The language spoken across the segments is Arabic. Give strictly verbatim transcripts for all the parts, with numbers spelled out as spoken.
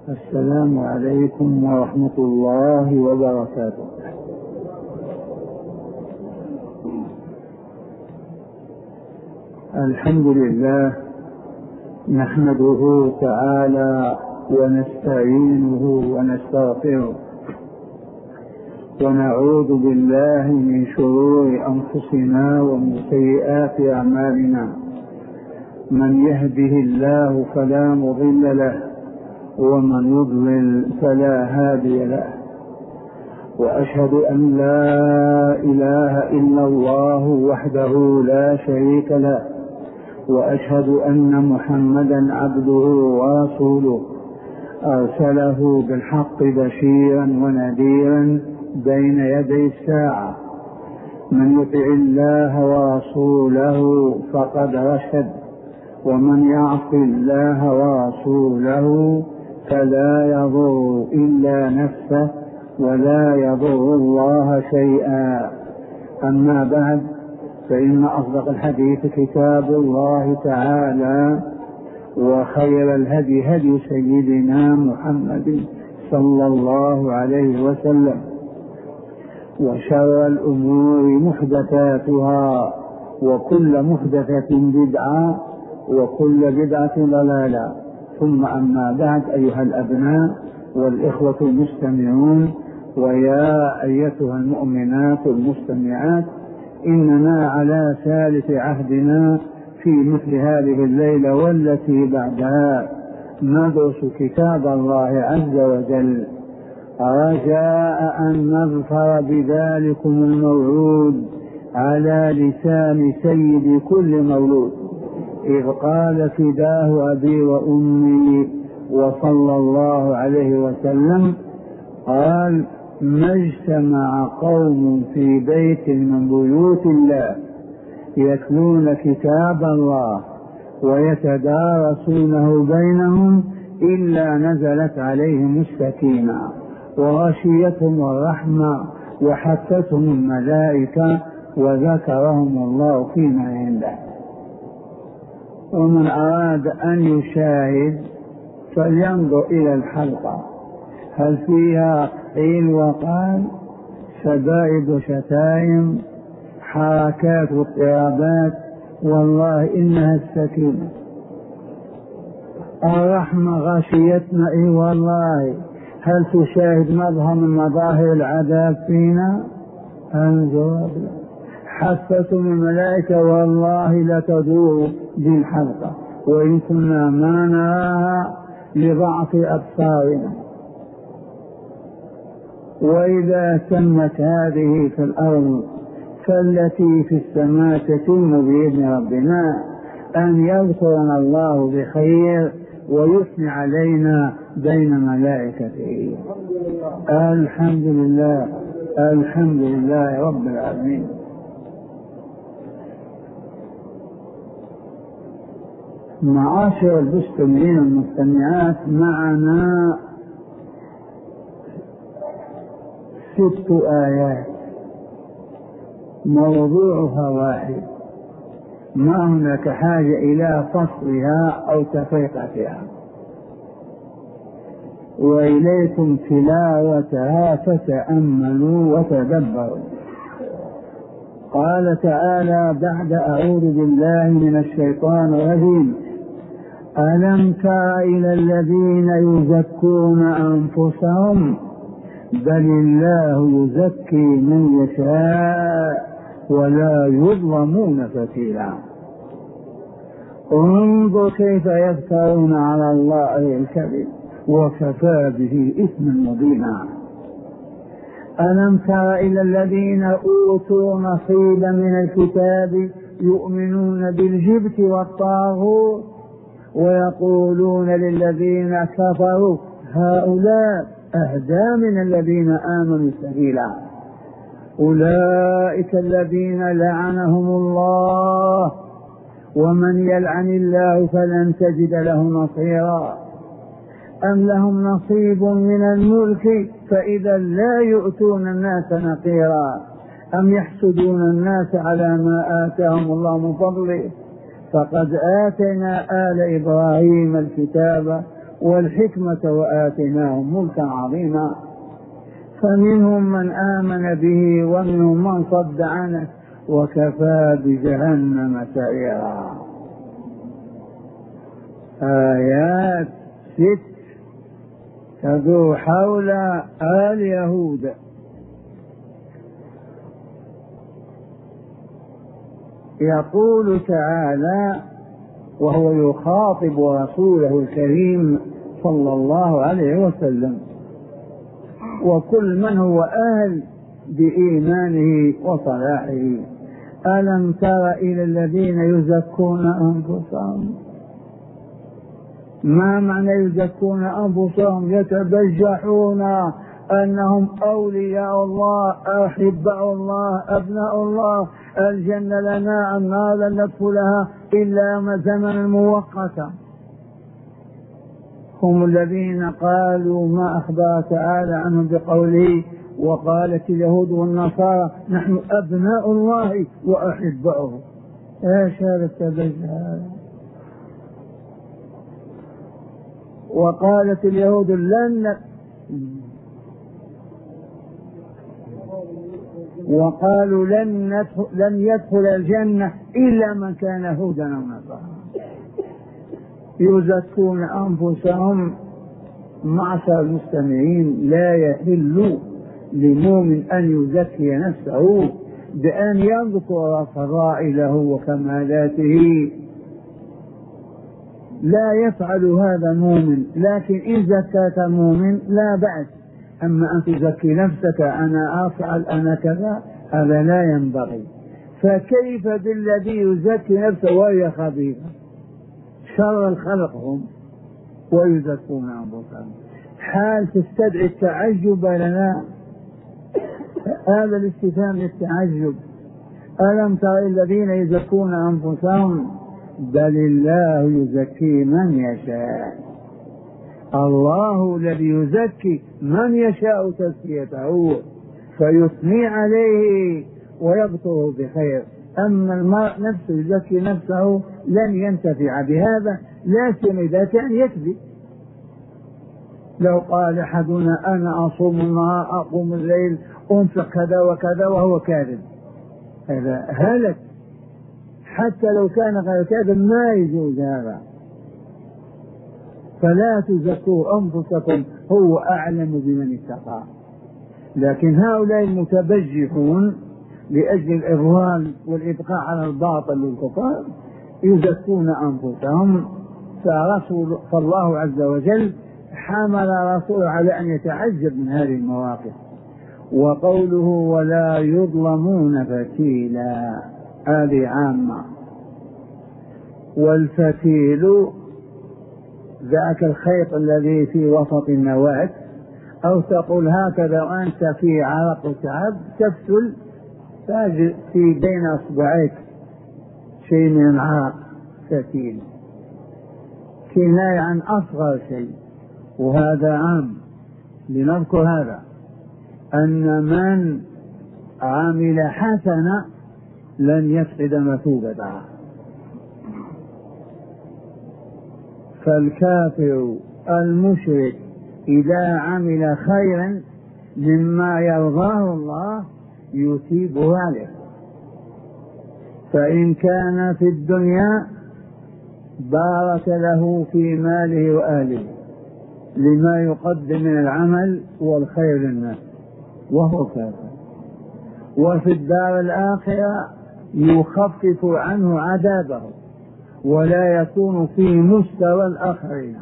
السلام عليكم ورحمة الله وبركاته. الحمد لله نحمده تعالى ونستعينه ونستغفره ونعوذ بالله من شرور أنفسنا ومن سيئات أعمالنا. من يهده الله فلا مضل له ومن يضلل فلا هادي له، وأشهد أن لا إله إلا الله وحده لا شريك له، وأشهد أن محمدا عبده ورسوله أرسله بالحق بشيرا ونذيرا بين يدي الساعة. من يطع الله ورسوله فقد رشد، ومن يعص الله ورسوله فلا يضر إلا نفسه ولا يضر الله شيئا. أما بعد، فإن أصدق الحديث كتاب الله تعالى، وخير الهدي هدي سيدنا محمد صلى الله عليه وسلم، وشر الأمور محدثاتها، وكل محدثة بدعة، وكل بدعة ضلالة. ثم أما بعد، أيها الأبناء والإخوة المستمعون، ويا أيتها المؤمنات المستمعات، إننا على ثالث عهدنا في مثل هذه الليلة والتي بعدها ندرس كتاب الله عز وجل، رجاء أن نظفر بذلكم الموعود على لسان سيد كل مولود، إذ قال فداه أبي وأمي وصلى الله عليه وسلم، قال: ما اجتمع قوم في بيت من بيوت الله يتلون كتاب الله ويتدارسونه بينهم إلا نزلت عليهم السكينة وغشيتهم الرحمة وحفتهم الملائكة وذكرهم الله فيما عنده. ومن أراد أن يشاهد فلينظر إلى الحلقة، هل فيها قيل وقال، شدائد وشتائم، حركات واضطرابات؟ والله إنها السكينة. الرحمة غاشيتنا، إيه والله. هل تشاهد مظهر من مظاهر العذاب فينا؟ الجواب لا. حفتهم الملائكة، والله لتدور بالحلقة، وإن كنا ما نراها لضعف أبصارنا. وإذا تمت هذه في الأرض فالتي في السماء تتم بإذن ربنا، أن يذكرنا الله بخير ويثني علينا بين ملائكته. الحمد لله، الحمد لله رب العالمين. معاشر المستمعين والمستمعات، معنا ست آيات موضوعها واحد، ما هناك حاجة إلى فصلها أو تفرقتها، وإليكم تلاوتها فتأملوا وتدبروا. قال تعالى بعد أعوذ بالله من الشيطان الرجيم: ألم تر إلى الذين يزكون أنفسهم بل الله يزكي من يشاء ولا يظلمون فتيلا. انظر كيف يفترون على الله الكذب وكفى به إثما مبينا. ألم تر إلى الذين أوتوا نصيبا من الكتاب يؤمنون بالجبت والطاغوت ويقولون للذين كفروا هؤلاء أهدى من الذين آمنوا سبيلا. أولئك الذين لعنهم الله، ومن يلعن الله فلن تجد له نصيرا. أم لهم نصيب من الملك فإذا لا يؤتون الناس نقيرا. أم يحسدون الناس على ما آتاهم الله من فضله، فقد آتينا آل إبراهيم الكتاب والحكمة وآتيناهم ملكا عظيما. فمنهم من آمن به ومنهم من صد عنه وكفى بجهنم سعيرا. آيات ست تدور حول اليهود. يقول تعالى وهو يخاطب رسوله الكريم صلى الله عليه وسلم وكل من هو أهل بإيمانه وصلاحه: ألم تر إلى الذين يزكون أنفسهم؟ ما معنى يزكون أنفسهم؟ يتبجحون أنهم أولياء الله، أحباء الله، أبناء الله، الجنة لنا، النار لن ندخلها إلا زمنا مؤقتا. هم الذين قالوا ما أخبر تعالى عنهم بقوله: وقالت اليهود والنصارى نحن أبناء الله وأحباؤه. ايش هذا التبجح؟ وقالت اليهود لن وقالوا لن ندخل لن يدخل الجنة إلا من كان هودا أو نصارى. يزكون أنفسهم. معشر المستمعين، لا يحل لمؤمن أن يزكي نفسه بأن يذكر فضائله وكمالاته، لا يفعل هذا مؤمن. لكن إن زكاك مؤمن لا بأس، أما أن تزكي نفسك أنا أفعل أنا كذا، هذا لا ينبغي. فكيف بالذي يزكي نفسه وهي خبيثة؟ شر الخلق هم ويزكون أنفسهم. حال تستدعي التعجب لنا، هذا الاستفهام للتعجب. ألم تر الذين يزكون أنفسهم؟ بل الله يزكي من يشاء. الله الذي يزكي من يشاء تزكيته فيثني عليه ويبطره بخير. أما المرء نفسه يزكي نفسه لن ينتفع بهذا، لا سيما إذا كان يكذب. لو قال أحدنا أنا أصوم النهار أقوم الليل أنفق كذا وكذا وهو كاذب، هذا هلك. حتى لو كان غير كاذب ما يجوز هذا. فلا تزكوا أنفسكم، هو أعلم بمن اتقى. لكن هؤلاء المتبجحون لأجل الإضلال والإبقاء على الباطل والكفار يزكون أنفسهم. فرسول فالله عز وجل حمل رسوله على أن يتعجب من هذه المواقف. وقوله ولا يظلمون فتيلا، هذه عامة. والفتيل ذاك الخيط الذي في وسط النواة، أو تقول هكذا وأنت في عرق وتعب تفتل في بين أصبعيك شيء من العرق، فتيل كناية عن أصغر شيء. وهذا عام. لنذكر هذا أن من عمل حسنة لن يفقد مثوبتها. فالكافر المشرك إذا عمل خيرا مما يرضاه الله يثيب عليه. فإن كان في الدنيا بارك له في ماله وأهله لما يقدم من العمل والخير للناس وهو كافر. وفي الدار الآخرة يخفف عنه عذابه ولا يكون في مستوى الآخرين.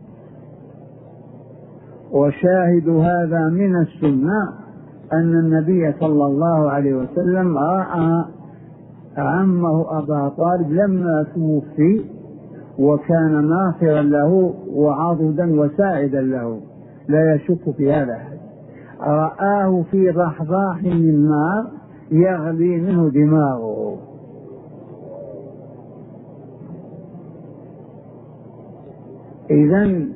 وشاهد هذا من السنة أن النبي صلى الله عليه وسلم رأى عمه أبا طالب لما توفي وكان ناصرا له وعضدا وساعدا له، لا يشك في هذا. رآه في ضحضاح من نار يغلي منه دماغه. إذن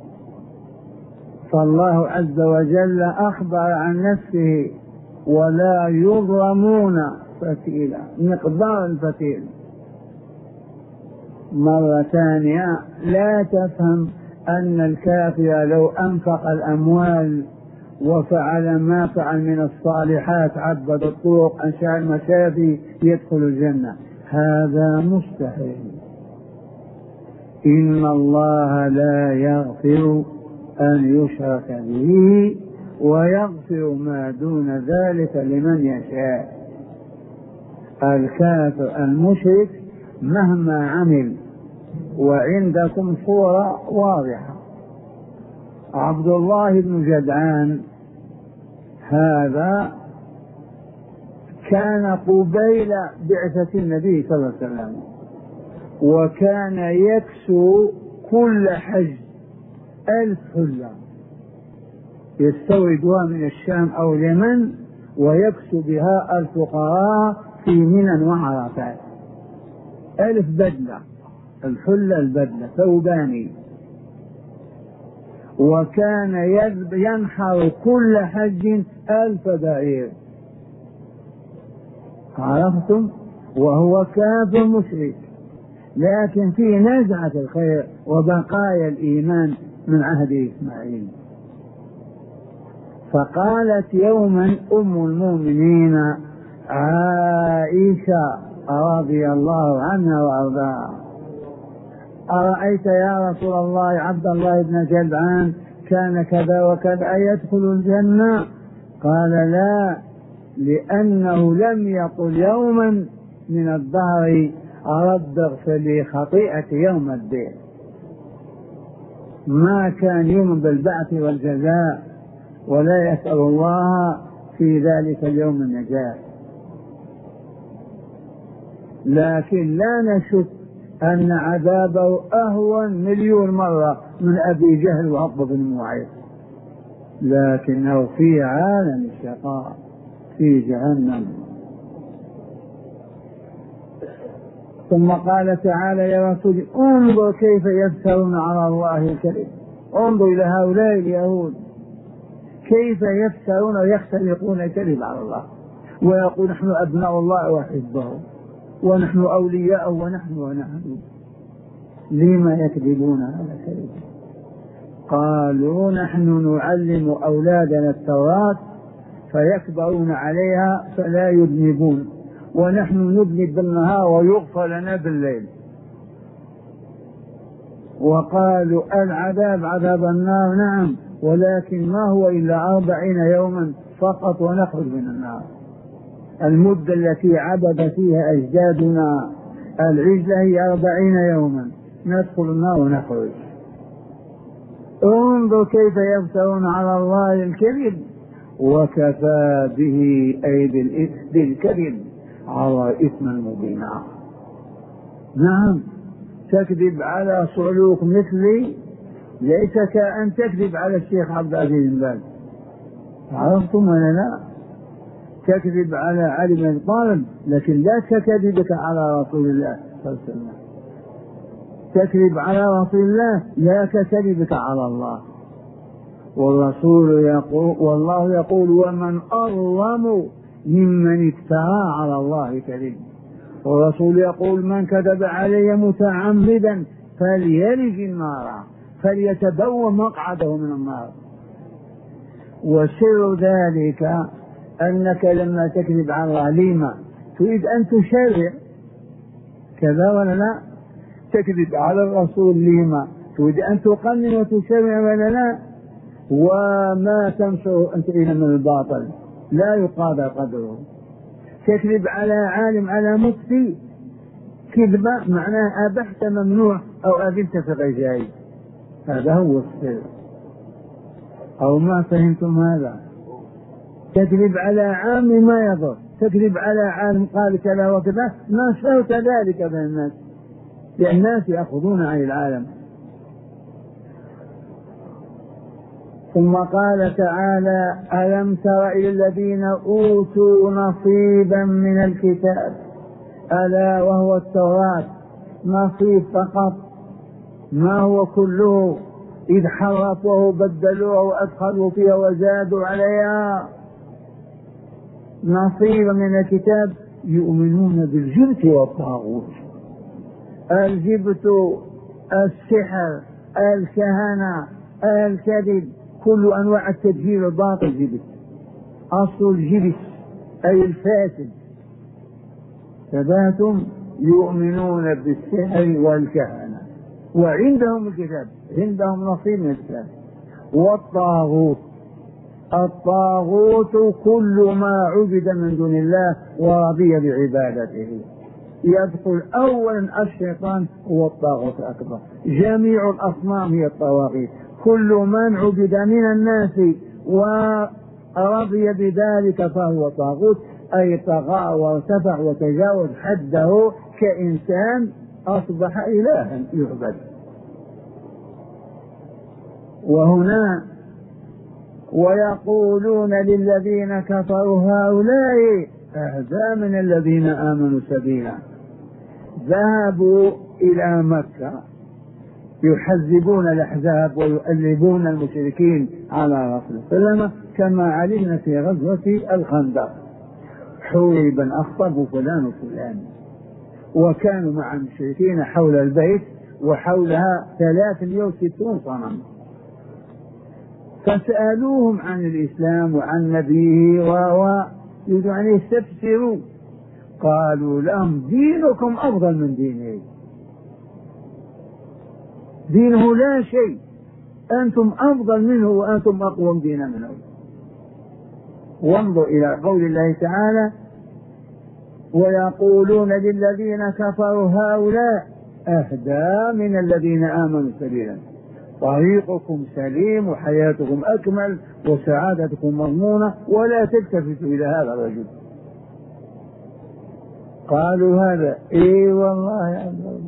فالله عز وجل أخبر عن نفسه ولا يظلمون فتيلا، مقدار الفتيل. مرة ثانية لا تفهم أن الكافر لو أنفق الأموال وفعل ما فعل من الصالحات، عبد الطرق، أنشأ المشافي، يدخل الجنة. هذا مستحيل. إن الله لا يغفر أن يشرك به ويغفر ما دون ذلك لمن يشاء. الكافر المشرك مهما عمل، وعندكم صورة واضحة، عبد الله بن جدعان هذا كان قبيل بعثة النبي صلى الله عليه وسلم، وكان يكسو كل حج ألف حلة يستوردها من الشام أو اليمن، ويكسو بها الفقراء في منى وعرفات. ألف بدلة، الحلة البدلة ثوباني. وكان ينحر كل حج ألف بعير. عرفتم؟ وهو كافر مشرك، لكن في نزعة الخير وبقايا الإيمان من عهد إسماعيل. فقالت يوما أم المؤمنين عائشة رضي الله عنها وأرضاها: أرأيت يا رسول الله عبد الله بن جدعان كان كذا وكذا يدخل الجنة؟ قال: لا، لأنه لم يقل يوما من الدهر رب اغفر لي خطيئتي يوم الدين. ما كان يؤمن بالبعث والجزاء، ولا يسأل الله في ذلك اليوم النجاة. لكن لا نشك أن عذابه أهون مليون مرة من أبي جهل وعقبة بن معيط، لكنه في عالم الشقاء في جهنم. ثم قال تعالى: يا رسول انظر كيف يفترون على الله الكذب. انظر إلى هؤلاء اليهود كيف يفترون ويختلقون الكذب على الله، ويقول نحن أبناء الله وحزبه ونحن أولياء ونحن ونحن. لما يكذبون هذا الكذب؟ قالوا: نحن نعلم أولادنا التوراة فيكبرون عليها فلا يذنبون، ونحن نذنب بالنهار ويغفر لنا بالليل. وقالوا: العذاب عذاب النار، نعم، ولكن ما هو إلا أربعين يوما فقط ونخرج من النار. المدة التي عبد فيها أجدادنا العجلة هي أربعين يوما، ندخل النار ونخرج. انظر كيف يفترون على الله الكذب، وكفى به أي بالكذب على إثما مبينا. نعم، تكذب على صعلوك مثلي ليس كأن تكذب على الشيخ عبد العزيز بن باز. عرفتم ولا لا؟ تكذب على علي بن أبي طالب، لكن لا ككذبك على رسول الله صلى الله عليه وسلم. تكذب على رسول الله لا ككذبك على الله. والرسول يقول، والله يقول: ومن أظلم ممن افترى على الله كذب. والرسول يقول: من كذب علي متعمدا فليلج النار فليتبوأ مقعده من النار. وسر ذلك أنك لما تكذب على الله لما تريد أن تشرع كذا ولا لا؟ تكذب على الرسول لما تريد أن تقنن وتشرع ولا لا؟ وما تنشر أنت إلى من الباطل لا يقاضى قدره. تكذب على عالم على مفتي كذبة معناه أبحت ممنوع أو أذنت في غير. هذا هو السر، أو ما فهمتم هذا؟ تكذب على عام ما يضر، تكذب على عالم قال كذا وكذا، ما شرط ذلك بين الناس، لأن الناس يأخذون عن العالم. ثم قال تعالى: ألم تر إلى الذين أوتوا نصيبا من الكتاب، ألا وهو التوراة، نصيب فقط، ما هو كله، إذ حرفوه بدلوه وأدخلوا فيها وزادوا عليها. نصيبا من الكتاب يؤمنون بالجبت والطاغوت. الجبت السحر الكهنة، الكذب، كل أنواع التدجيل الباطل جبت، أصل الجبت أي الفاسد. ثباتهم يؤمنون بالسحر والكهنة وعندهم الكتاب، عندهم نصيب من الكتاب. والطاغوت، الطاغوت كل ما عبد من دون الله ورضي بعبادته. يدخل أولا الشيطان هو الطاغوت الأكبر، جميع الأصنام هي الطواغيت، كل من عبد من الناس ورضي بذلك فهو طاغوت، أي طغى وارتفع وتجاوز حده كإنسان أصبح إلها يعبد. وهنا ويقولون للذين كفروا هؤلاء أهدى من الذين آمنوا سبيلا. ذهبوا إلى مكة يحزبون الأحزاب ويؤلبون المشركين على رسول الله كما علمنا في غزوة الخندق، حويبا أخطبوا فلان وفلان، وكانوا مع المشركين حول البيت وحولها ثلاثمائة وستون صنم، فسألوهم عن الإسلام وعن نبيه ويريدون أن يستفسروا، قالوا لهم دينكم أفضل من دينه، دينه لا شيء، أنتم أفضل منه وأنتم أقوم دينا منه. وانظر إلى قول الله تعالى ويقولون للذين كفروا هؤلاء أهدى من الذين آمنوا سبيلا، طريقكم سليم وحياتكم أكمل وسعادتكم مضمونة ولا تلتفتوا إلى هذا الرجل. قالوا هذا إيه والله يا الله.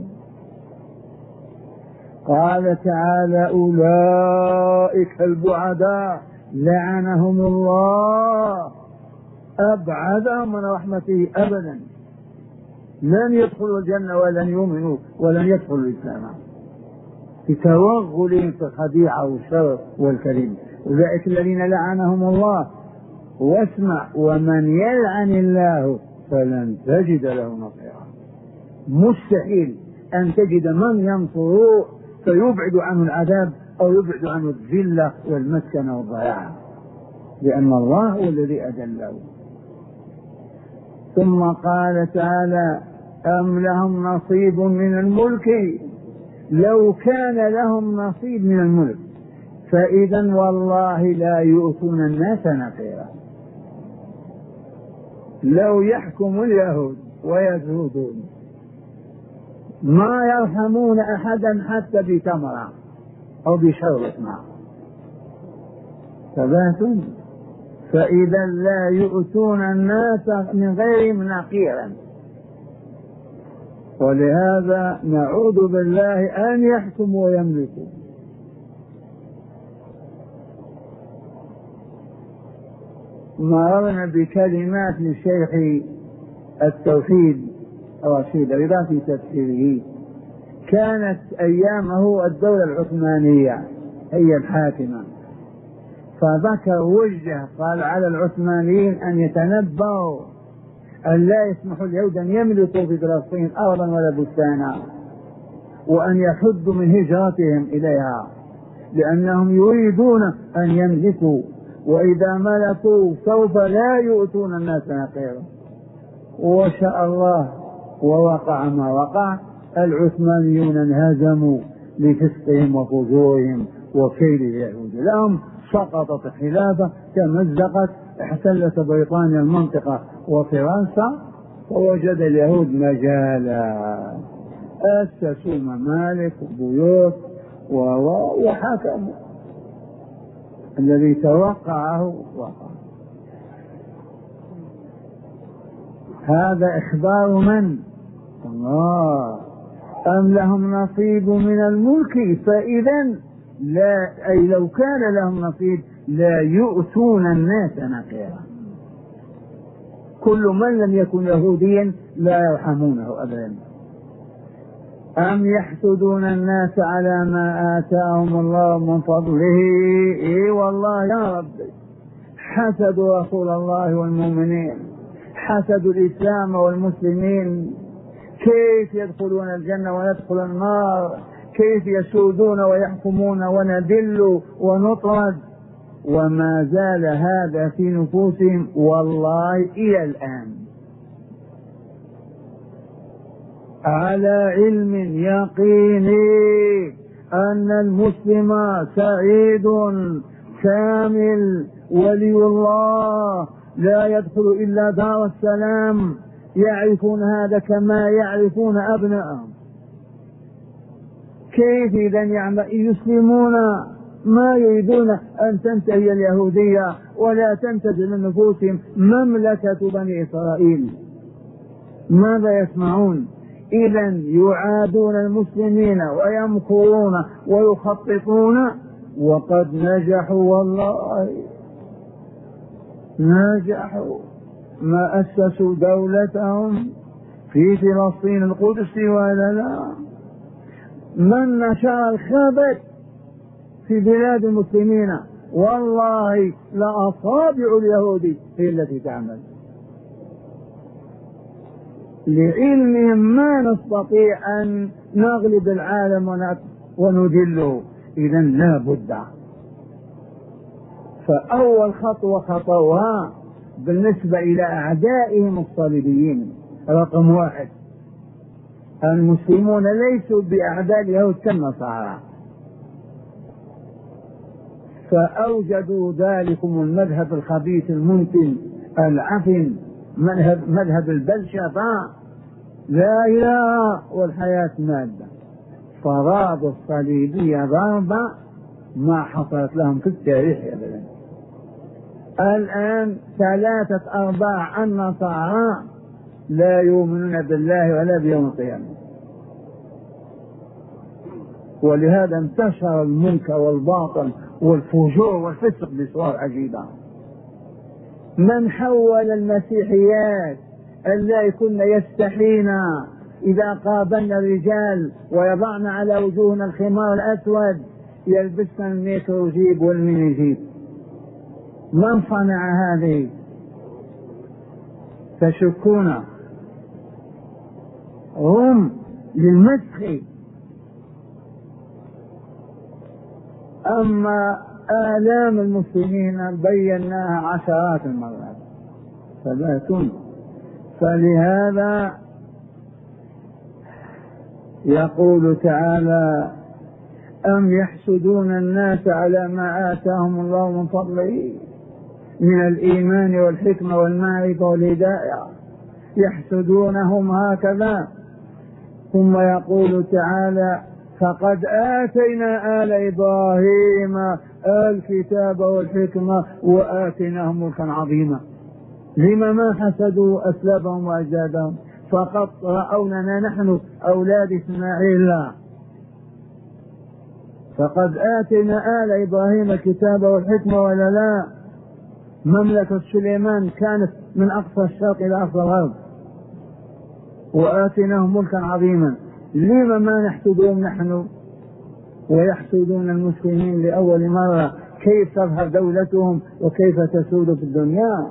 قال تعالى أولئك البعداء لعنهم الله، أبعدهم من رحمته أبدا، لن يدخلوا الجنة ولن يؤمنوا ولن يدخلوا الإسلام في توغل في الخديعة والشر والكريم. أولئك الذين لعنهم الله. واسمع ومن يلعن الله فلن تجد له نصيرا، مستحيل أن تجد من ينصره فيبعد عنه العذاب أو يبعد عنه الذلة والمسكنة والضياع، لأن الله هو الذي أذله. ثم قال تعالى أم لهم نصيب من الملك، لو كان لهم نصيب من الملك فإذا والله لا يؤتون الناس نقيرا. لو يحكم اليهود ويزهدون ما يرحمون أحدا حتى بتمرة أو بشربة ماء، ثبات، فإذا لا يؤتون الناس من غيرهم نقيرا. ولهذا نعوذ بالله أن يحكموا ويملكوا. مررنا بكلمات للشيخ التوحيد رشيد رضا في تفسيره، كانت أيامه الدولة العثمانية هي الحاكمة، فذكر وجه قال على العثمانيين أن يتنبهوا أن لا يسمحوا اليهود أن يملكوا في فلسطين أرضا ولا بستانا، وأن يحدوا من هجرتهم إليها، لأنهم يريدون أن يملكوا، وإذا ملكوا سوف لا يؤتون الناس نقيرا. وشاء الله ووقع ما وقع، العثمانيون انهزموا لفسقهم وفجورهم وكيد اليهود لهم، سقطت الخلافة، تمزقت، احتلت بريطانيا المنطقة وفرنسا، ووجد اليهود مجالا، أسسوا ممالك وبيوت وحكموا. الذي توقعه وقع. هذا إخبار من؟ الله. أم لهم نصيب من الملك فإذا لا، أي لو كان لهم نصيب لا يؤتون الناس نقيرا. كل من لم يكن يهوديا لا يرحمونه أبدا. أم يحسدون الناس على ما آتاهم الله من فضله. إيه والله يا رب، حسدوا رسول الله والمؤمنين، حسدوا الإسلام والمسلمين، كيف يدخلون الجنة ويدخل النار، كيف يسودون ويحكمون ونذل ونطرد، وما زال هذا في نفوسهم والله إلى الآن. على علم يقيني أن المسلم سعيد كامل ولي الله لا يدخل إلا دار السلام، يعرفون هذا كما يعرفون أبنائهم. كيف إذا يسلمون ما يريدون أن تنتهي اليهودية ولا تنتج من نفوسهم مملكة بني إسرائيل؟ ماذا يسمعون؟ إذا يعادون المسلمين ويمكرون ويخططون، وقد نجحوا والله نجحوا. ما أسسوا دولتهم في فلسطين القدس ولا لا؟ من نشر الخبث في بلاد المسلمين والله لأصابع اليهود هي التي تعمل. لعلمهم ما نستطيع أن نغلب العالم ونذله، إذا لا بد. فأول خطوة خطوها بالنسبة إلى أعدائهم الصليبيين. رقم واحد، المسلمون ليسوا بأعداء اليهود كالنصارى، فأوجدوا ذلكم المذهب الخبيث المنتن العفن، مذهب, مذهب البلشفة، لا إله والحياة مادة. فضربوا الصليبية ضربة ما حصلت لهم في التاريخ أبدا. الآن ثلاثة أرباع النصارى لا يؤمنون بالله ولا بيوم القيامة، ولهذا انتشر المنكر والباطل والفجور والفسق بصور عجيبة. من حول المسيحيات اللائي كن يستحينا إذا قابلنا الرجال ويضعن على وجوهنا الخمار الأسود يلبسن الميكروجيب والمينيجيب؟ من صنع هذه؟ تشكون هم للمسخ. أما آلام المسلمين بيناها عشرات المرات ثباتون. فلهذا يقول تعالى: أم يحسدون الناس على ما آتاهم الله من فضله من الإيمان والحكمة والمعرفة والهداية، يحسدونهم هكذا. ثم يقول تعالى: فقد آتينا آل إبراهيم الكتاب والحكمة وآتيناهم ملكا عظيما. لما ما حسدوا أسلافهم وأجدادهم؟ فقد رأوننا نحن أولاد إسماعيل. فقد آتينا آل إبراهيم الكتاب والحكمة ولا لا؟ مملكة سليمان كانت من أقصى الشرق إلى أقصى الغرب، وآتيناهم ملكا عظيما. لما ما نحسدهم نحن ويحسدون المسلمين لأول مرة؟ كيف تظهر دولتهم وكيف تسود في الدنيا؟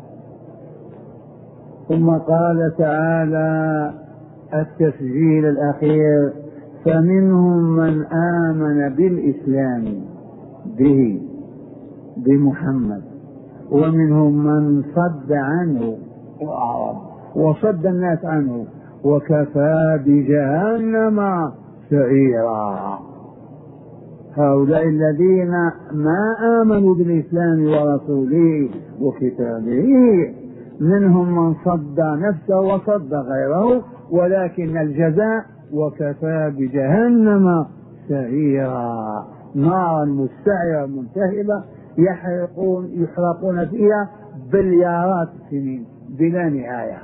ثم قال تعالى التسجيل الأخير: فمنهم من آمن بالإسلام به بمحمد ومنهم من صد عنه وأعرض وصد الناس عنه وكفى بجهنم سعيرا. هؤلاء الذين ما آمنوا بالإسلام ورسوله وكتابه منهم من صد نفسه وصد غيره، ولكن الجزاء وكفى بجهنم سعيرا، نارا مستعرة منتهبة يحرقون يحرقون فيها بليارات السنين بلا نهاية.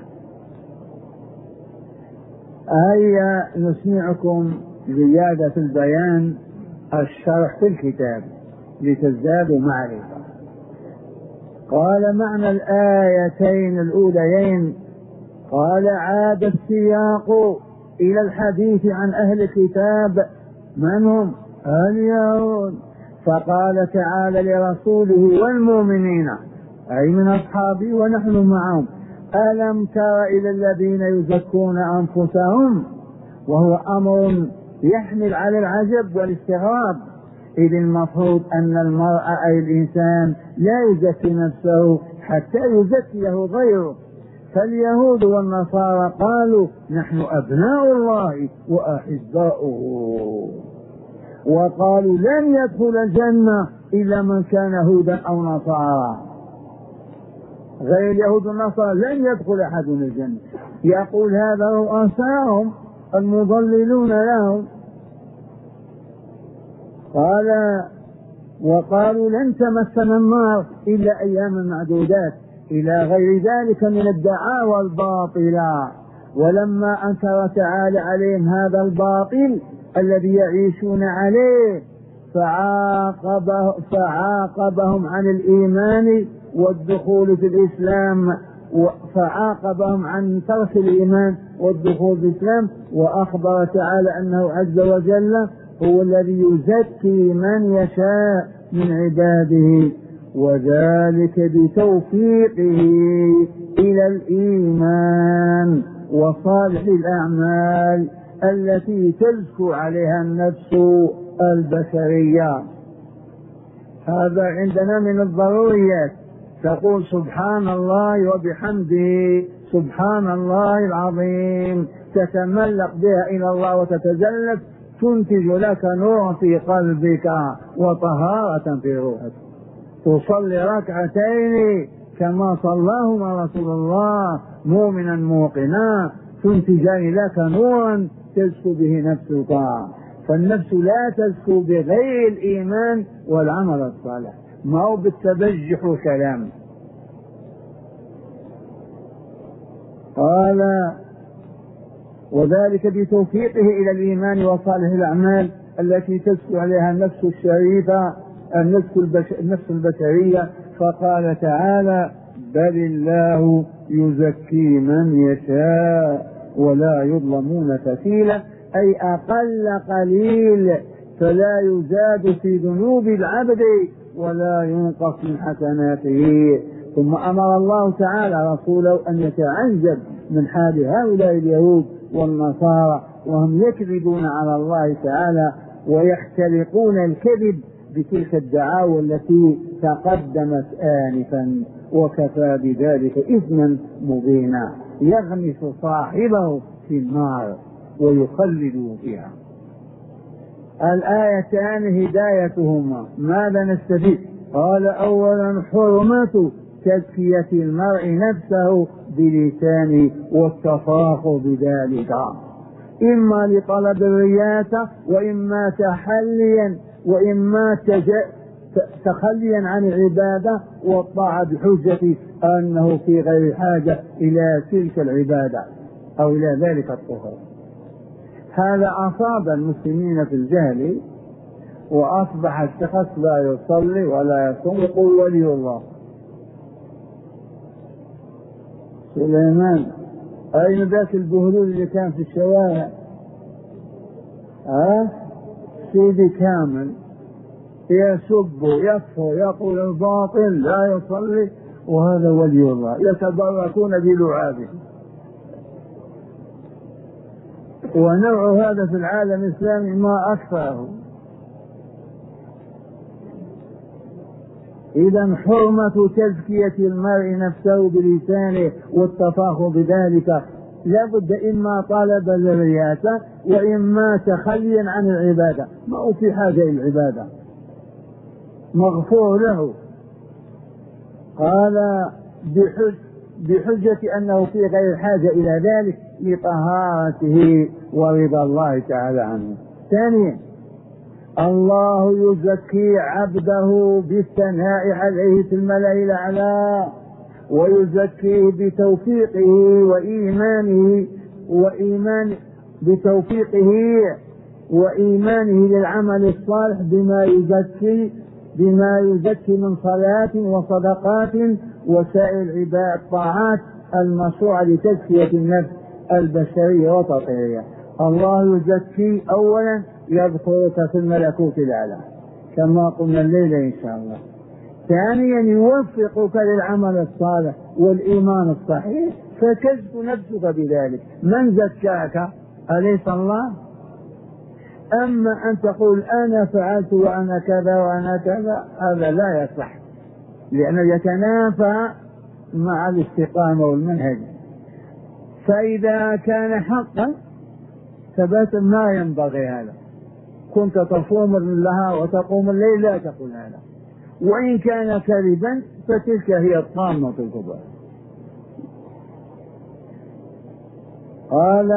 هيا نسمعكم زيادة البيان الشرح في الكتاب لتزدادوا معرفة. قال: معنى الآيتين الأوليين، قال: عاد السياق إلى الحديث عن أهل الكتاب من هم؟ اليهود. فقال تعالى لرسوله والمؤمنين أي من أصحابه ونحن معهم: ألم تر إلى الذين يزكون أنفسهم؟ وهو أمر يحمل على العجب والاستغراب، إذ المفروض أن المرء أي الإنسان لا يزكي نفسه حتى يزكيه غيره. فاليهود والنصارى قالوا نحن أبناء الله وأحباؤه، وقالوا لن يدخل الجنة إلا من كان هودا أو نصارى، غير اليهود والنصارى لن يدخل أحد الجنة. يقول هذا رؤساهم المضللون لهم. قال وقالوا لن تمسنا النار إلا أياما معدودات، إلى غير ذلك من الدعاوى الباطلة. ولما أنكر تعالى عليهم هذا الباطل الذي يعيشون عليه فعاقبه فعاقبهم عن الإيمان والدخول في الإسلام، فعاقبهم عن ترك الإيمان والدخول في الإسلام، وأخبر تعالى أنه عز وجل هو الذي يزكي من يشاء من عباده، وذلك بتوفيقه إلى الإيمان وصالح الأعمال التي تزكو عليها النفس البشرية. هذا عندنا من الضروريات. تقول سبحان الله وبحمده سبحان الله العظيم، تتملق بها إلى الله وتتجلد، تنتج لك نورا في قلبك وطهارة في روحك. تصلي ركعتين كما صلاهما رسول الله مؤمنا موقنا، تنتجان لك نورا تزكو به نفسك. فالنفس لا تزكو بغير الإيمان والعمل الصالح، ما هو بالتبجح وكلام. قال وذلك بتوفيقه إلى الإيمان وصالح الأعمال التي تزكو عليها النفس الشريفة النفس البشرية. فقال تعالى بل الله يزكي من يشاء ولا يظلمون فتيلا، أي أقل قليل، فلا يزاد في ذنوب العبد ولا ينقص من حسناته. ثم أمر الله تعالى رسوله أن يتعجب من حال هؤلاء اليهود والنصارى وهم يكذبون على الله تعالى ويختلقون الكذب بتلك الدعاوى التي تقدمت آنفا، وكفى بذلك إثما مبينا يغمس صاحبه في النار ويخلد فيها. الآيتان هدايتهما ماذا نستفيد؟ قال أولا حرمة تزكية المرء نفسه بلسانه والتفاخر بذلك، إما لطلب الرياسة وإما تحليا وإما تخليا عن العبادة والطاعة بحجة أنه في غير حاجة إلى تلك العبادة أو إلى ذلك الطهر. هذا أصاب المسلمين في الجهل، وأصبح الشخص لا يصلي ولا يصوم يقول ولي الله. سليمان أين ذاك البهلول اللي كان في الشوارع؟ أه؟ سيدي كامل يسب يكفر يقول الباطل لا يصلي، وهذا ولي الله يتبركون بلعابه. ونوع هذا في العالم الإسلامي ما أكثره. إذا حرمة تزكية المرء نفسه بلسانه والتفاخر بذلك لابد إما طلب الرياسة وإما تخليا عن العبادة، ما هو في حاجة إلى العبادة، مغفور له. قال بحج بحجة أنه في غير حاجة إلى ذلك لطهارته ورضا الله تعالى عنه. ثانيا الله يزكي عبده بالثناء عليه في الملأ الأعلى، ويزكيه بتوفيقه وإيمانه وإيمان بتوفيقه وإيمانه للعمل الصالح بما يزكي بما يزكي من صلاة وصدقات وسائر العباد الطاعات المشروعة لتزكية النفس البشرية وتطهيرها. الله يزكي أولا يذكرك في الملكوت الأعلى كما قلنا الليلة إن شاء الله. ثانيا يوفقك للعمل الصالح والإيمان الصحيح فتزكو نفسك بذلك. من زكاك؟ أليس الله؟ أما أن تقول أنا فعلت وأنا كذا وأنا كذا هذا لا يصح، لأنه يتنافى مع الاستقامة والمنهج. فإذا كان حقا ثبت ما ينبغي هذا، كنت تصوم لها وتقوم الليل لا تقول هذا. وإن كان كذبا فتلك هي الطامة الكبرى. قال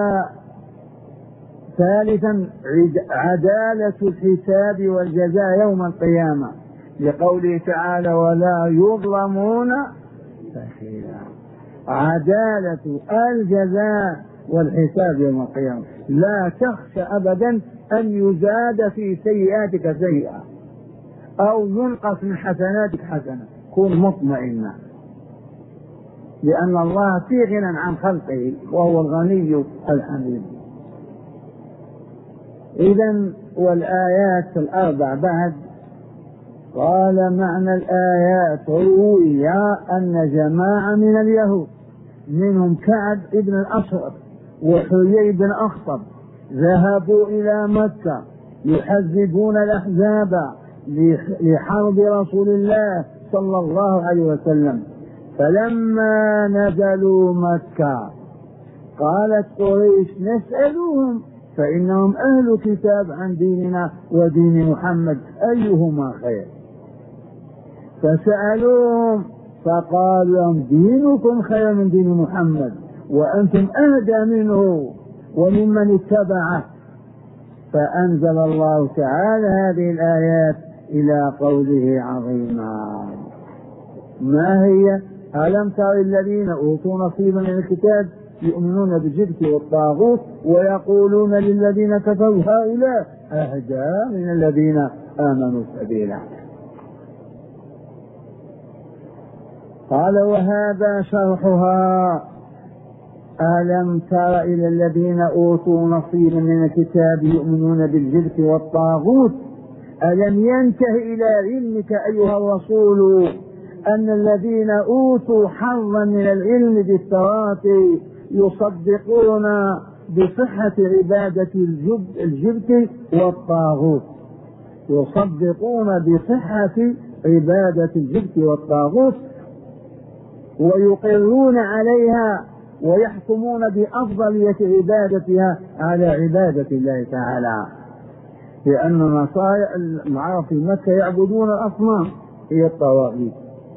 ثالثا عدالة الحساب والجزاء يوم القيامة، لقوله تعالى ولا يظلمون فتيلا. عدالة الجزاء والحساب يوم القيامة، لا تخشى أبدا أن يزاد في سيئاتك سيئة أو ينقص من حسناتك حسنة، كن مطمئنا، لأن الله في غنى عن خلقه وهو الغني الحميد. إذن والآيات الأربع بعد. قال معنى الآيات روي أن جماعة من اليهود منهم كعب ابن الأشرف وحيي بن أخطب ذهبوا إلى مكة يحزبون الأحزاب لحرب رسول الله صلى الله عليه وسلم. فلما نزلوا مكة قالت قريش نسألهم فإنهم أهل كتاب عن ديننا ودين محمد أيهما خير؟ فسألوهم فقالوا لهم دينكم خير من دين محمد وأنتم أهدى منه وممن اتبعه. فأنزل الله تعالى هذه الآيات إلى قوله عظيما. ما هي؟ ألم تر الذين أوتوا نصيبا من الكتاب يؤمنون بالجبت والطاغوت ويقولون للذين كفروا هؤلاء أهدى من الذين آمنوا سبيلا. قال وهذا شرحها. ألم تر إلى الذين أوتوا نصيبا من الكتاب يؤمنون بالجبت والطاغوت ألم ينته إلى علمك أيها الرسول أن الذين أوتوا حظا من العلم بالتوراة يصدقون بصحة عبادة الجبت والطاغوت، يصدقون بصحة عبادة الجبت والطاغوت ويقرون عليها ويحكمون بأفضلية عبادتها على عبادة الله تعالى، لأن النصارى العرب في مكة يعبدون الأصنام هي الطواغيت.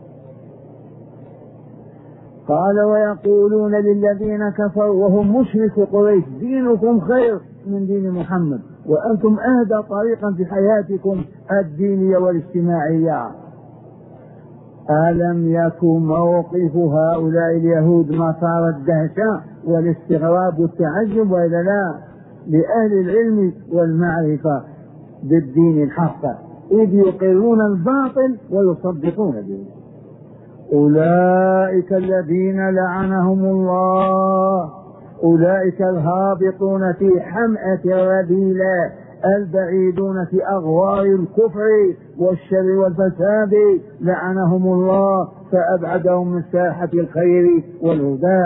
قال ويقولون للذين كفروا وهم مشرك قريش دينكم خير من دين محمد وأنتم أهدى طريقا في حياتكم الدينية والاجتماعية. ألم يكن موقف هؤلاء اليهود مسار الدهشة والاستغراب والتعجب وإلا لا لأهل العلم والمعرفة بالدين الحق إذ يقرون الباطل ويصدقون به. أولئك الذين لعنهم الله أولئك الهابطون في حمأة الرذيلة البعيدون في أغوار الكفر والشر والفساد لعنهم الله فأبعدهم من ساحة الخير والهدى.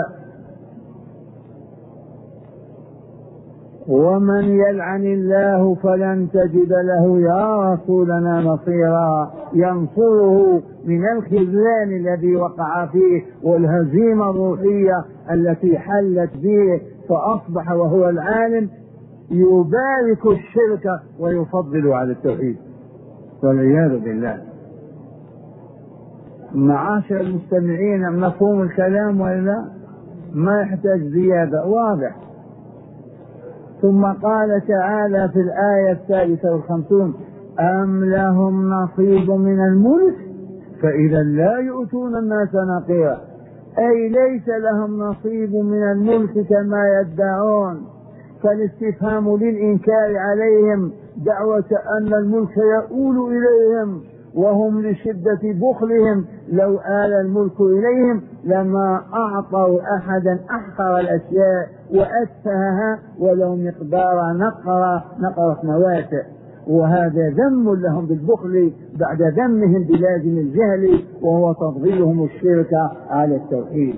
ومن يلعن الله فلن تجد له يا رسولنا نصيرا ينصره من الخذلان الذي وقع فيه والهزيمة الروحية التي حلت به، فأصبح وهو العالم يبارك الشرك ويفضل على التوحيد والعياذ بالله. معاشر المستمعين مفهوم الكلام ولا ما يحتاج زيادة؟ واضح. ثم قال تعالى في الآية الثالثة والخمسون أم لهم نصيب من الملك فإذا لا يؤتون الناس نقيرا، أي ليس لهم نصيب من الملك كما يدعون. فالاستفهام للإنكار عليهم دعوة أن الملك يؤول إليهم وهم لشدة بخلهم لو آل الملك إليهم لما أعطوا أحدا أحقر الأشياء وأتفهها ولو مقدار نقرة نقرة نواتئ، وهذا ذم لهم بالبخل بعد ذمهم بلازم الجهل وهو تفضيلهم الشرك على التوحيد.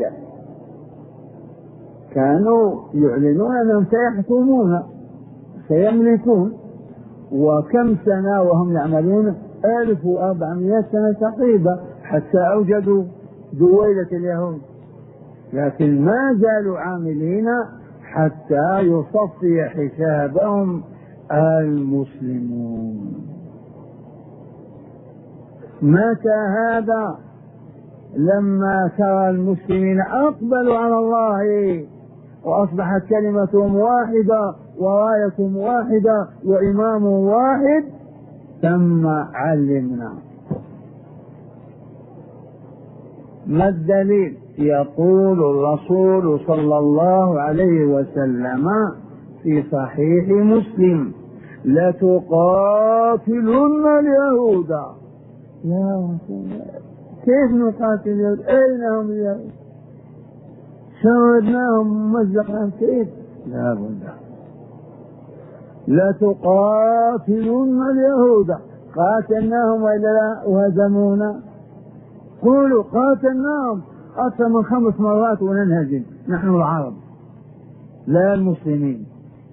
كانوا يعلنون أنهم سيحكمون سيملكون وكم سنة وهم يعملون؟ ألف وأربعمائة سنة تقريبا حتى أوجدوا دويلة اليهود، لكن ما زالوا عاملين حتى يصفي حسابهم المسلمون. متى هذا؟ لما ترى المسلمين أقبلوا على الله وأصبحت كلمتهم واحدة ورايتهم واحدة وإمام واحد، ثم علمنا. ما الدليل؟ يقول الرسول صلى الله عليه وسلم في صحيح مسلم: لتقاتلن اليهود. يا رسول الله، كيف نقاتل اليهود؟ أين هم اليهود؟ شردناهم ممزقا كيف؟ لا بد. لتقاتلن اليهود. قاتلناهم وإلا لا؟ وهزمونا. قولوا قاتلناهم أكثر من خمس مرات وننهزم نحن العرب لا المسلمين.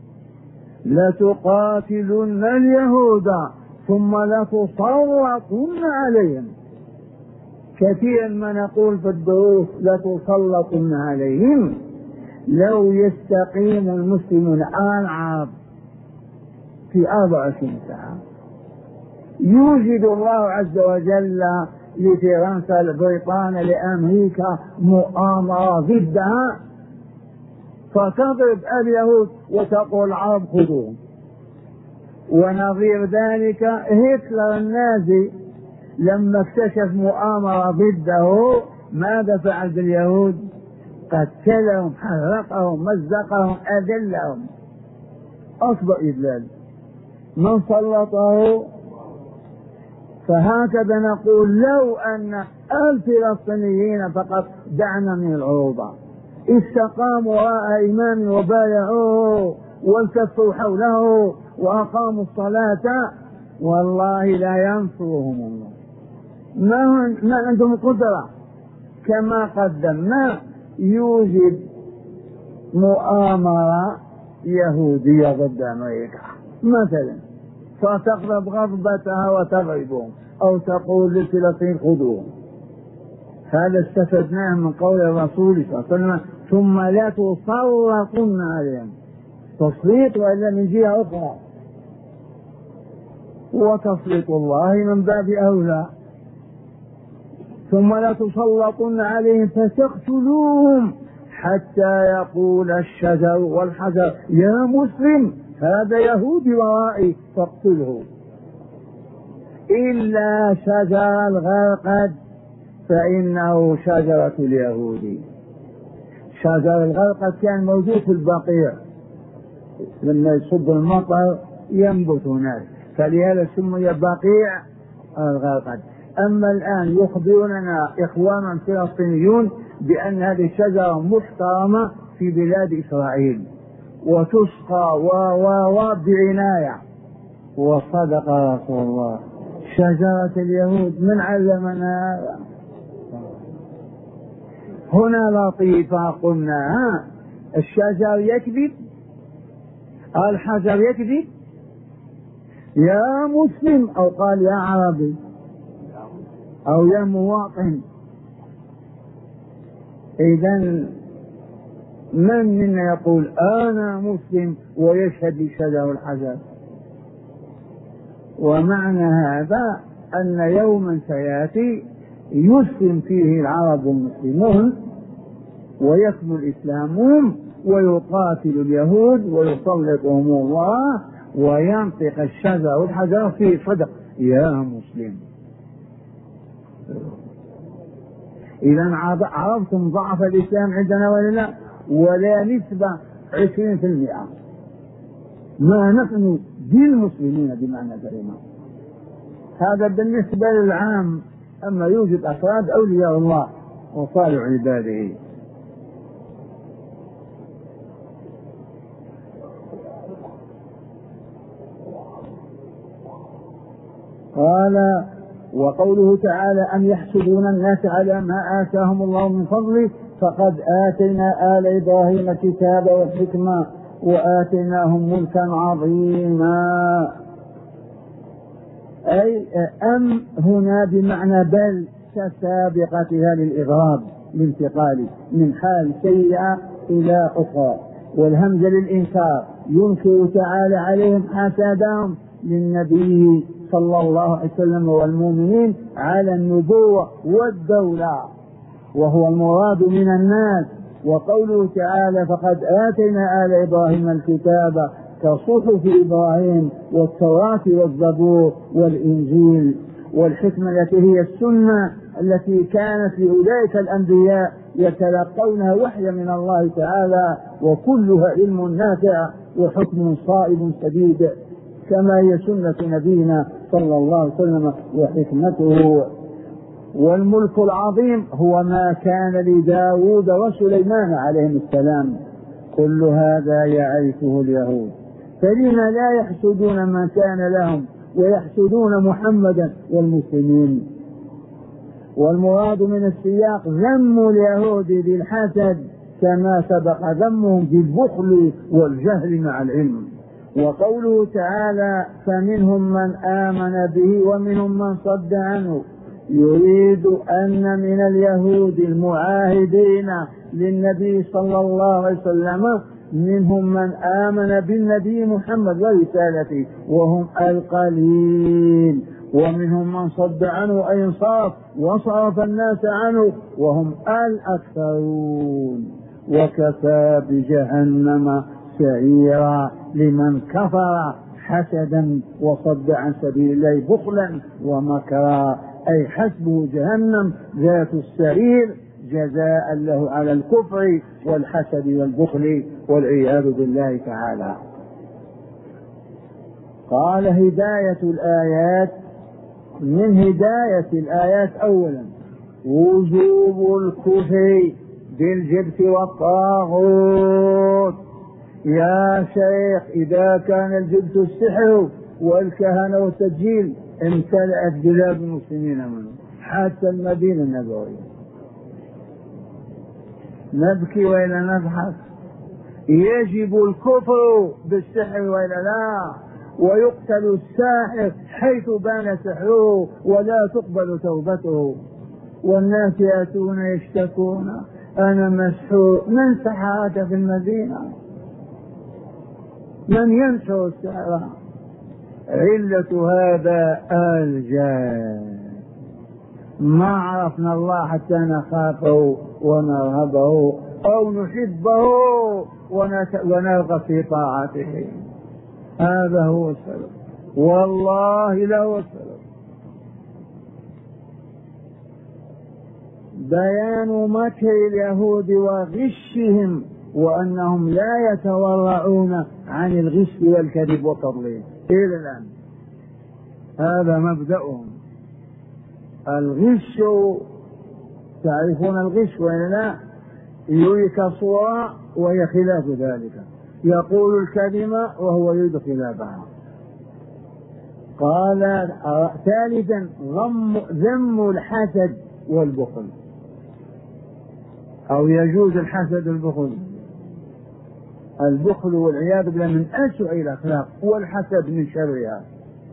لتقاتلن اليهود ثم لتسلطن عليهم. كثيرا ما نقول في الدروس لتسلطن عليهم. لو يستقيم المسلمون العرب في أربع وعشرين ساعة يوجد الله عز وجل لفرنسا لبريطانيا لأمريكا مؤامرة ضدها فتضرب اليهود وتقول العرب خذوهم. ونظير ذلك هتلر النازي لما اكتشف مؤامرة ضده ماذا فعل باليهود؟ قتلهم، حرقهم، مزقهم، أذلهم، أصبح إذلال. من سلطه؟ فهكذا نقول لو أن الفلسطينيين فقط دعنا من العروبة استقاموا وراء إمام وبايعوه والتفوا حوله وأقاموا الصلاة والله لا ينصرهم الله. ما, ما عندهم قدرة. كما قدمنا يوجد مؤامرة يهودية ضد أمريكا مثلا فتغضب غضبتها وتغضبهم أو تقول لفلسطين خذوهم. هذا استفدناه من قول الرسول صلى الله عليه وسلم: ثم لا تسلطن عليهم. تسليط وإلا من جهة أخرى، وتسليط الله من باب أولى. ثم لا تسلطن عليهم فتقتلوهم حتى يقول الشجر والحجر يا مسلم هذا يهودي ورائي فاقتله. إلا شجر الغرقد فإنه شجرة اليهودي. شجر الغرقد كان موجود في البقيع لما يصب المطر ينبت هناك فلهذا سمي بقيع الغرقد. أما الآن يخبرنا إخواننا فلسطينيون بأن هذه الشجرة محترمة في بلاد إسرائيل وتسقى و و و بعناية. وصدق رسول الله. شجرة اليهود من علمنا هذا؟ هنا لطيفة قلنا الشجر يكذب الحجر يكذب يا مسلم أو قال يا عربي أو يا مواطن. إذن من منا يقول أنا مسلم ويشهد بالشجر والحجر؟ ومعنى هذا أن يوما سيأتي يسلم فيه العرب والمسلمون ويكمل إسلامهم ويقاتل اليهود ويسلطهم الله وينطق الشجر والحجر في صدق يا مسلم. إذا عرفتم ضعف الإسلام عندنا ولا لا؟ ولا نسبة عشرين في المئة. ما نحن بالمسلمين بمعنى كلمة. هذا بالنسبة للعام. أما يوجد أفراد أولياء الله وصالح عباده. قال وقوله تعالى أم يحسدون الناس على ما آتاهم الله من فضله فقد آتينا آل إبراهيم الكتاب والحكمة وآتيناهم ملكا عظيما. أي أم هنا بمعنى بل كسابقتها للإضراب الانتقالي من حال سيئة إلى أخرى، والهمزة للإنكار ينكر تعالى عليهم حسدهم للنبي صلى الله عليه وسلم والمؤمنين على النبوة والدولة، وهو المراد من الناس. وقوله تعالى فقد آتينا آل إبراهيم الكتاب كصحف إبراهيم والتوراة والزبور والإنجيل، والحكمة التي هي السنة التي كانت لأولئك الأنبياء يتلقونها وحيا من الله تعالى، وكلها علم نافع وحكم صائب سديد كما هي سنة نبينا صلى الله عليه وسلم وحكمته. والملك العظيم هو ما كان لداود وسليمان عليهم السلام، كل هذا يعرفه اليهود، فلما لا يحسدون ما كان لهم ويحسدون محمدا والمسلمين؟ والمراد من السياق ذم اليهود بالحسد كما سبق ذمهم بالبخل والجهل مع العلم. وقوله تعالى فمنهم من آمن به ومنهم من صد عنه، يريد أن من اليهود المعاهدين للنبي صلى الله عليه وسلم منهم من آمن بالنبي محمد ورسالته وهم القليل، ومنهم من صد عنه أي انصرف وصرف الناس عنه وهم الأكثرون. وكفى بجهنم سعيرا لمن كفر حسدا وصد عن سبيل الله بخلا ومكرا، أي حسبه جهنم ذات السعير جزاء له على الكفر والحسد والبخل والعياذ بالله تعالى. قال هداية الآيات، من هداية الآيات أولا وجوب الكفر بالجبت والطاغوت. يا شيخ إذا كان الجبت السحر والكهنة والتسجيل امتلأت بلاد المسلمين منه حتى المدينة النبوية، نبكي وإلا نضحك؟ يجب الكفر بالسحر وإلا لا؟ ويقتل الساحر حيث بان سحره ولا تقبل توبته، والناس يأتون يشتكون أنا مسحور. من سحرك في المدينة؟ من ينشر السحر؟ علة هذا الجهل، ما عرفنا الله حتى نخافه ونرهبه أو نحبه ونرغب في طاعته، هذا هو السبب، والله له السبب. بيان مكر اليهود وغشهم وأنهم لا يتورعون عن الغش والكذب والتضليل إلى الآن، هذا مبدأهم. الغش تعرفون الغش وإلا لا؟ يريك صورة وهي خلاف ذلك، يقول الكلمة وهو يريد خلافها. قال ثالثا ذم الحسد والبخل، أو يجوز الحسد والبخل. البخل والعياذ بالله من أسوأ الأخلاق، والحسد من شرها.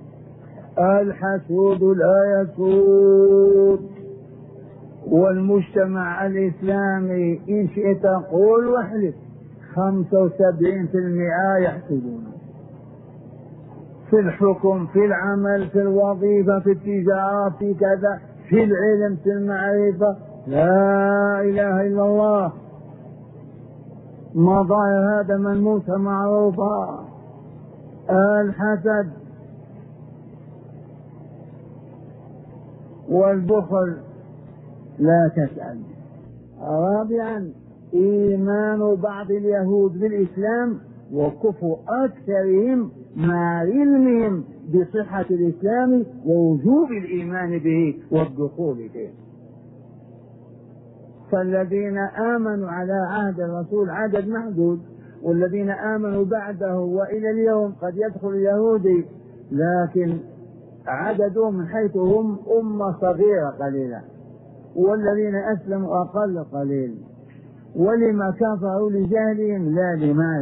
الحسود لا يسود، والمجتمع الإسلامي إن شئت قول واحلف خمسة وسبعين في المئة يحسدون، في الحكم، في العمل، في الوظيفة، في التجارة، في كذا، في العلم، في المعرفة، لا إله إلا الله. مظاهر هذا ملموسة معروفة. الحسد والبخل لا تسأل. رابعا إيمان بعض اليهود بالإسلام وكفر أكثرهم مع علمهم بصحة الإسلام ووجوب الإيمان به والدخول به. فالذين آمنوا على عهد الرسول عدد محدود، والذين آمنوا بعده وإلى اليوم قد يدخل اليهودي، لكن عددهم من حيث هم أمة صغيرة قليلة، والذين أسلموا أقل قليل. ولما كفروا لجهلهم لا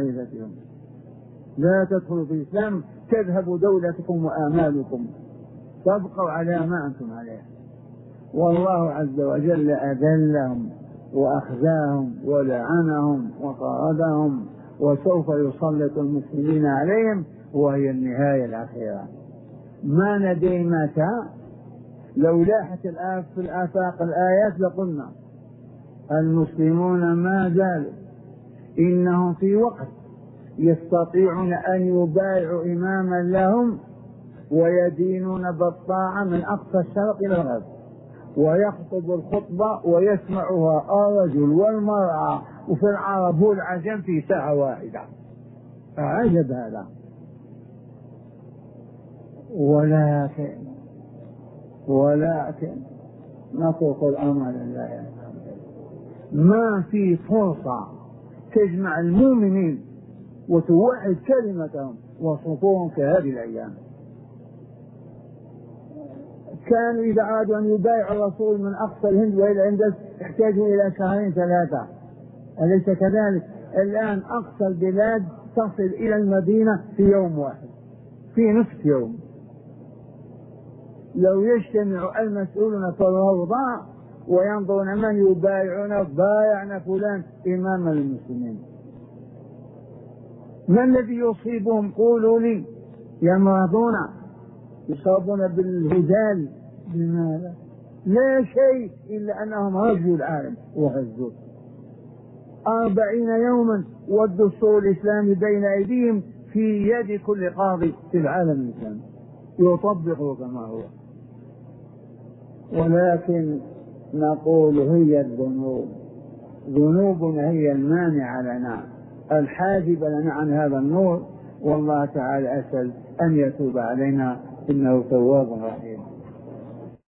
لمعرفتهم. لا تدخلوا في الإسلام تذهب دولتكم وآمالكم. تبقوا على ما أنتم عليه. والله عز وجل أذلهم وأخزاهم ولعنهم وطردهم، وسوف يسلط المسلمين عليهم، وهي النهاية الأخيرة. ما ندري متى. لو لاحت الآن في الآفاق الآيات لقلنا المسلمون ما زالوا إنهم في وقت يستطيعون أن يبايعوا إماما لهم ويدينون بالطاعة من أقصى الشرق إلى الغرب، ويخطب الخطبة ويسمعها الرجل والمرأة وفي العرب والعجم في ساعة واحدة. عجب هذا. ولكن ولكن نترك الأمر لله. ما في فرصة تجمع المؤمنين وتوحد كلمتهم وصفوهم في هذه الأيام. كانوا إذا أرادوا أن يبايعوا الرسول من أقصى الهند وإلى الأندلس يحتاجوا إلى شهرين ثلاثة، أليس كذلك؟ الآن أقصى البلاد تصل إلى المدينة في يوم واحد، في نصف يوم. لو يجتمع المسؤولون في الروضة وينظرون من يبايعون، بايعنا فلان إمام المسلمين. ما الذي يصيبهم؟ قولوا لي. يمرضون، يصابون بالهزال. لماذا؟ لا شيء إلا أنهم هزوا العالم وهزوه. أربعين يوما والدستور الإسلامي بين أيديهم في يد كل قاضي في العالم الإسلامي يطبقه كما هو. ولكن نقول هي الذنوب، ذنوبنا هي المانعة لنا، الحاجبة لنا عن هذا النور. والله تعالى أسأل أن يتوب علينا إنه تواب رحيم.